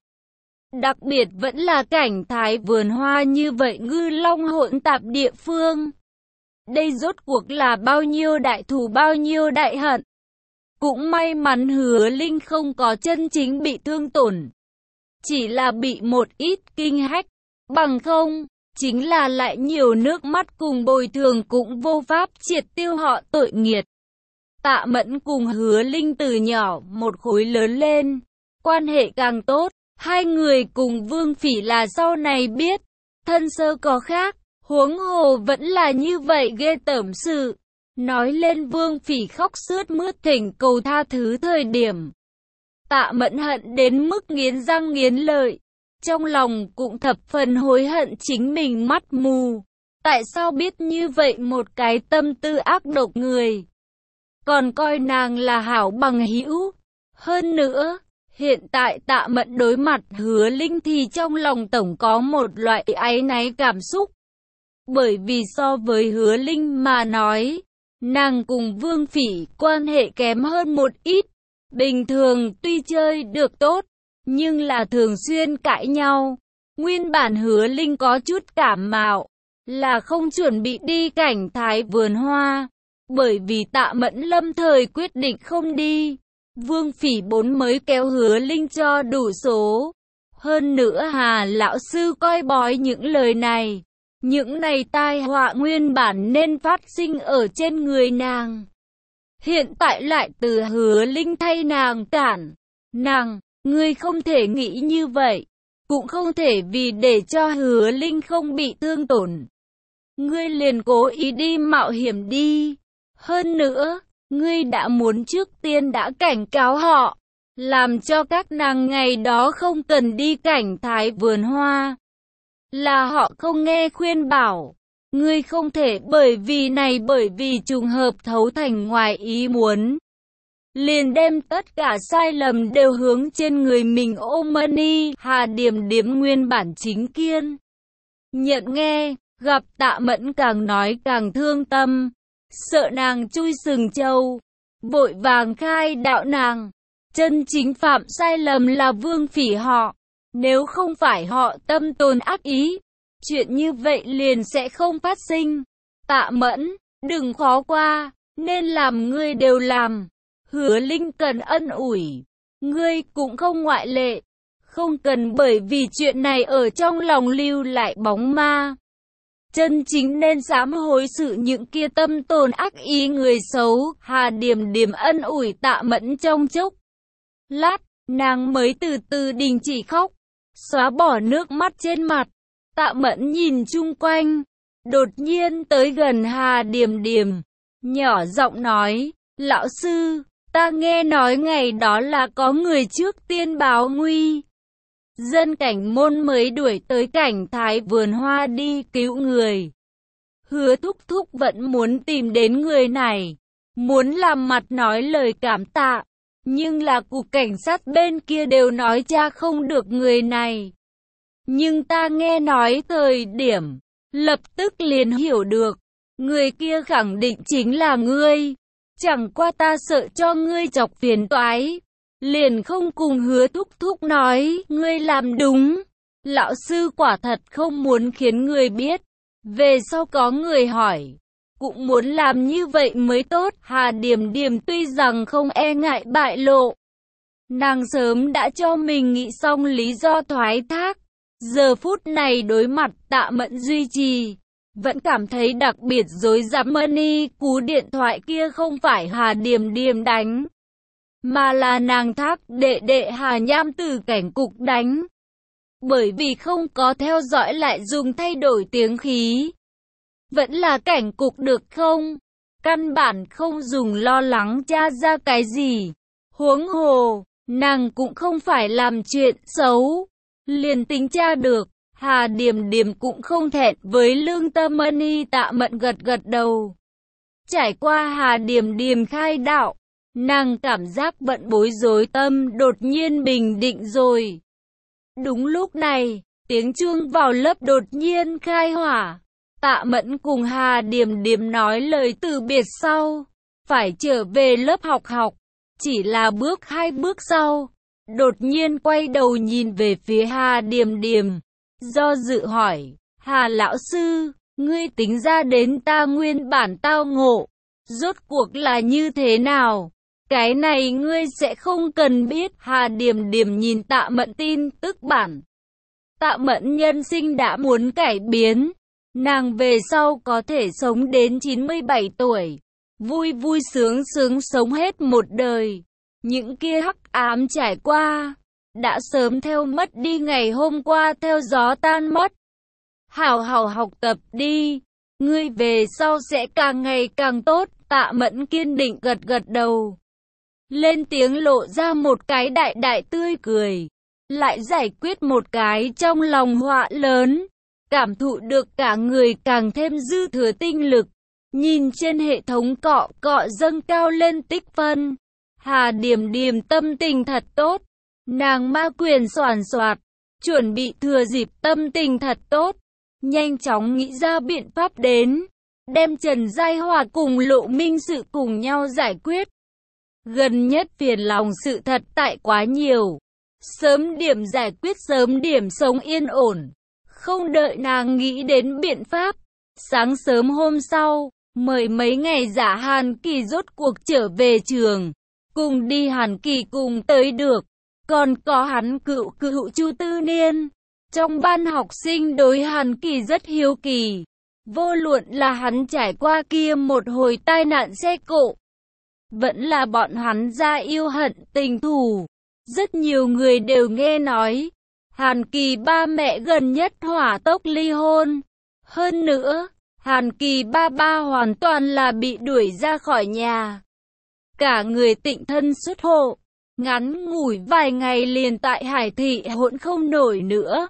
Đặc biệt vẫn là cảnh thái vườn hoa như vậy ngư long hỗn tạp địa phương. Đây rốt cuộc là bao nhiêu đại thù bao nhiêu đại hận. Cũng may mắn Hứa Linh không có chân chính bị thương tổn, chỉ là bị một ít kinh hách, bằng không, chính là lại nhiều nước mắt cùng bồi thường cũng vô pháp triệt tiêu họ tội nghiệt. Tạ Mẫn cùng Hứa Linh từ nhỏ một khối lớn lên, quan hệ càng tốt, hai người cùng Vương Phỉ là sau này biết, thân sơ có khác, huống hồ vẫn là như vậy ghê tởm sự. Nói lên Vương Phỉ khóc sướt mướt thỉnh cầu tha thứ thời điểm, Tạ Mẫn hận đến mức nghiến răng nghiến lợi, trong lòng cũng thập phần hối hận chính mình mắt mù. Tại sao biết như vậy một cái tâm tư ác độc người, còn coi nàng là hảo bằng hữu. Hơn nữa, Hiện tại Tạ Mẫn đối mặt Hứa Linh thì trong lòng tổng có một loại áy náy cảm xúc. Bởi vì so với Hứa Linh mà nói, nàng cùng Vương Phỉ quan hệ kém hơn một ít. Bình thường tuy chơi được tốt, nhưng là thường xuyên cãi nhau. Nguyên bản Hứa Linh có chút cảm mạo, là không chuẩn bị đi cảnh thái vườn hoa. Bởi vì Tạ Mẫn lâm thời quyết định không đi. Vương Phỉ bốn mới kéo Hứa Linh cho đủ số. Hơn nữa Hà lão sư coi bói những lời này. Những này tai họa nguyên bản nên phát sinh ở trên người nàng. Hiện tại lại từ Hứa Linh thay nàng cản. Nàng, ngươi không thể nghĩ như vậy. Cũng không thể vì để cho Hứa Linh không bị thương tổn. Ngươi liền cố ý đi mạo hiểm đi. Hơn nữa, ngươi đã muốn trước tiên đã cảnh cáo họ. Làm cho các nàng ngày đó không cần đi cảnh thái vườn hoa. Là họ không nghe khuyên bảo. Ngươi không thể bởi vì trùng hợp thấu thành ngoài ý muốn. Liền đem tất cả sai lầm đều hướng trên người mình ôm mani. Hà Điềm Điềm nguyên bản chính kiên nhận nghe, gặp Tạ Mẫn càng nói càng thương tâm. Sợ nàng chui sừng trâu, vội vàng khai đạo nàng. Chân chính phạm sai lầm là Vương Phỉ họ. Nếu không phải họ tâm tồn ác ý, chuyện như vậy liền sẽ không phát sinh. Tạ Mẫn, đừng khó qua, nên làm ngươi đều làm. Hứa Linh cần ân ủi, ngươi cũng không ngoại lệ. Không cần bởi vì chuyện này ở trong lòng lưu lại bóng ma. Chân chính nên sám hối sự những kia tâm tồn ác ý người xấu. Hà Điềm Điềm ân ủi Tạ Mẫn trong chốc lát, nàng mới từ từ đình chỉ khóc, xóa bỏ nước mắt trên mặt. Tạ Mẫn nhìn chung quanh, đột nhiên tới gần Hà Điềm Điềm, nhỏ giọng nói, lão sư, ta nghe nói ngày đó là có người trước tiên báo nguy. Dân cảnh môn mới đuổi tới cảnh thái vườn hoa đi cứu người. Hứa thúc thúc vẫn muốn tìm đến người này, muốn làm mặt nói lời cảm tạ. Nhưng là cục cảnh sát bên kia đều nói tra không được người này. Nhưng ta nghe nói thời điểm, lập tức liền hiểu được, người kia khẳng định chính là ngươi. Chẳng qua ta sợ cho ngươi chọc phiền toái, liền không cùng Hứa thúc thúc nói, ngươi làm đúng. Lão sư quả thật không muốn khiến người biết, về sau có người hỏi, cũng muốn làm như vậy mới tốt. Hà Điềm Điềm tuy rằng không e ngại bại lộ, nàng sớm đã cho mình nghĩ xong lý do thoái thác. Giờ phút này đối mặt Tạ Mẫn duy trì, vẫn cảm thấy đặc biệt rối rắm. Mani cú điện thoại kia không phải Hà Điềm Điềm đánh, mà là nàng thác đệ đệ Hà Nham từ cảnh cục đánh. Bởi vì không có theo dõi lại dùng thay đổi tiếng khí. Vẫn là cảnh cục được không? Căn bản không dùng lo lắng tra ra cái gì. Huống hồ, nàng cũng không phải làm chuyện xấu. Liền tính tra được, Hà Điềm Điềm cũng không thẹn với lương tâm. Mani Tạ Mẫn gật gật đầu. Trải qua Hà Điềm Điềm khai đạo, nàng cảm giác bận bối rối tâm đột nhiên bình định rồi. Đúng lúc này, tiếng chuông vào lớp đột nhiên khai hỏa. Tạ Mẫn cùng Hà Điềm Điềm nói lời từ biệt sau, phải trở về lớp học. Chỉ là bước 2 bước sau, đột nhiên quay đầu nhìn về phía Hà Điềm Điềm, do dự hỏi, Hà lão sư, ngươi tính ra đến ta nguyên bản tao ngộ, rốt cuộc là như thế nào? Cái này ngươi sẽ không cần biết. Hà Điềm Điềm nhìn Tạ Mẫn tin tức bản. Tạ Mẫn nhân sinh đã muốn cải biến. Nàng về sau có thể sống đến 97 tuổi. Vui vui sướng sướng sống hết một đời. Những kia hắc ám trải qua, đã sớm theo mất đi ngày hôm qua theo gió tan mất. Hảo hảo học tập đi. Ngươi về sau sẽ càng ngày càng tốt. Tạ Mẫn kiên định gật gật đầu. Lên tiếng lộ ra một cái đại đại tươi cười. Lại giải quyết một cái trong lòng họa lớn. Cảm thụ được cả người càng thêm dư thừa tinh lực. Nhìn trên hệ thống cọ cọ dâng cao lên tích phân. Hà Điềm Điềm tâm tình thật tốt. Nàng ma quyền soàn soạt, chuẩn bị thừa dịp tâm tình thật tốt, nhanh chóng nghĩ ra biện pháp đến, đem Trần Giai Hòa cùng Lộ Minh Sự cùng nhau giải quyết. Gần nhất phiền lòng sự thật tại quá nhiều, sớm điểm giải quyết sớm điểm sống yên ổn, không đợi nàng nghĩ đến biện pháp. Sáng sớm hôm sau, mời mấy ngày giả Hàn Kỳ rốt cuộc trở về trường, cùng đi Hàn Kỳ cùng tới được, còn có hắn cựu Chu Tư Niên. Trong ban học sinh đối Hàn Kỳ rất hiếu kỳ, vô luận là hắn trải qua kia một hồi tai nạn xe cộ, vẫn là bọn hắn ra yêu hận tình thù. Rất nhiều người đều nghe nói, Hàn Kỳ ba mẹ gần nhất hỏa tốc ly hôn. Hơn nữa, Hàn Kỳ ba hoàn toàn là bị đuổi ra khỏi nhà. Cả người tịnh thân xuất hộ, ngắn ngủi vài ngày liền tại Hải Thị hỗn không nổi nữa.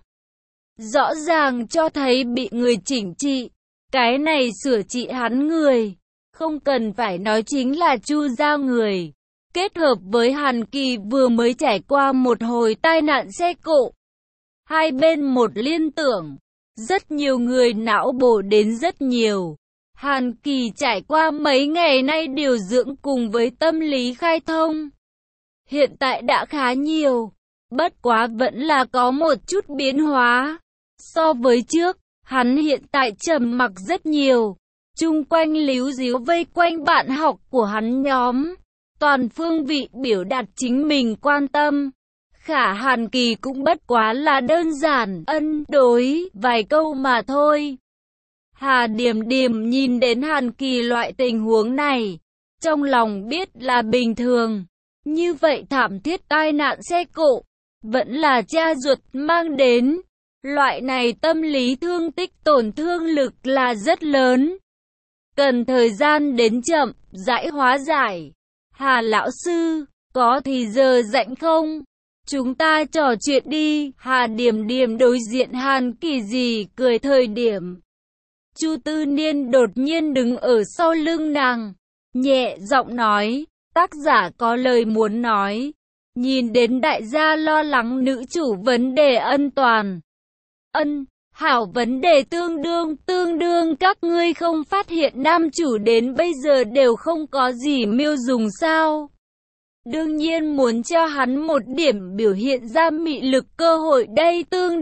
Rõ ràng cho thấy bị người chỉnh trị, cái này sửa trị hắn người, không cần phải nói chính là Chu gia người. Kết hợp với Hàn Kỳ vừa mới trải qua một hồi tai nạn xe cộ, hai bên một liên tưởng, rất nhiều người não bổ đến rất nhiều. Hàn Kỳ trải qua mấy ngày nay điều dưỡng cùng với tâm lý khai thông, hiện tại đã khá nhiều, bất quá vẫn là có một chút biến hóa. So với trước, hắn hiện tại trầm mặc rất nhiều, chung quanh líu díu vây quanh bạn học của hắn nhóm, toàn phương vị biểu đạt chính mình quan tâm. Khả Hàn Kỳ cũng bất quá là đơn giản ân đối vài câu mà thôi. Hà Điềm Điềm nhìn đến Hàn Kỳ loại tình huống này, trong lòng biết là bình thường. Như vậy thảm thiết tai nạn xe cộ, vẫn là cha ruột mang đến. Loại này tâm lý thương tích tổn thương lực là rất lớn, cần thời gian đến chậm rãi hóa giải. Hà lão sư, có thì giờ rảnh không? Chúng ta trò chuyện đi. Hà Điềm Điềm đối diện Hàn Kỳ gì cười thời điểm, Chu Tư Niên đột nhiên đứng ở sau lưng nàng, nhẹ giọng nói, tác giả có lời muốn nói. Nhìn đến đại gia lo lắng nữ chủ vấn đề an toàn. Hảo, vấn đề tương đương các ngươi không phát hiện nam chủ đến bây giờ đều không có gì mưu dùng sao? Đương nhiên muốn cho hắn một điểm biểu hiện ra mị lực cơ hội đây, tương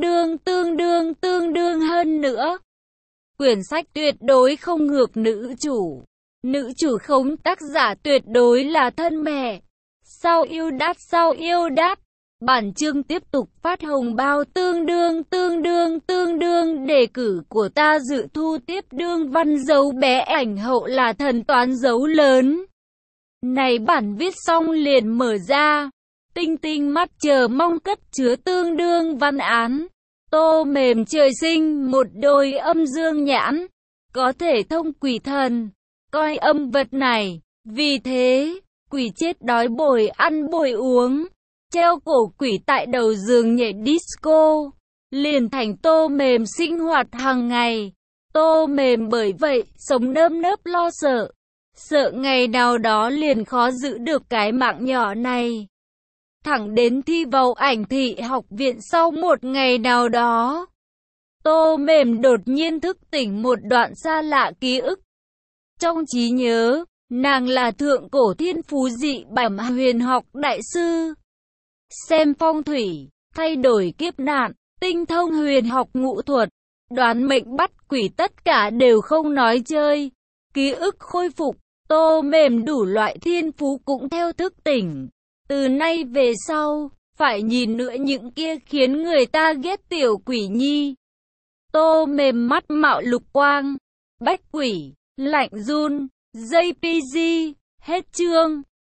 đương hơn nữa. Quyển sách tuyệt đối không ngược nữ chủ khống tác giả tuyệt đối là thân mẹ. Sao yêu đát. Bản chương tiếp tục phát hồng bao tương đương đề cử của ta dự thu tiếp đương văn dấu bé ảnh hậu là thần toán dấu lớn. Này bản viết xong liền mở ra, tinh mắt chờ mong cất chứa tương đương văn án. Tô Mềm trời sinh một đôi âm dương nhãn, có thể thông quỷ thần, coi âm vật này, vì thế, quỷ chết đói bồi ăn bồi uống, treo cổ quỷ tại đầu giường nhảy disco, liền thành Tô Mềm sinh hoạt hàng ngày. Tô Mềm bởi vậy, sống nơm nớp lo sợ ngày nào đó liền khó giữ được cái mạng nhỏ này. Thẳng đến thi vào ảnh thị học viện sau một ngày nào đó, Tô Mềm đột nhiên thức tỉnh một đoạn xa lạ ký ức. Trong trí nhớ, nàng là thượng cổ thiên phú dị bẩm huyền học đại sư, xem phong thủy, thay đổi kiếp nạn, tinh thông huyền học ngũ thuật, đoán mệnh bắt quỷ, tất cả đều không nói chơi. Ký ức khôi phục, Tô Mềm đủ loại thiên phú cũng theo thức tỉnh. Từ nay về sau, phải nhìn nữa những kia khiến người ta ghét tiểu quỷ nhi. Tô Mềm mắt mạo lục quang, bách quỷ, lạnh run, JPG, hết chương.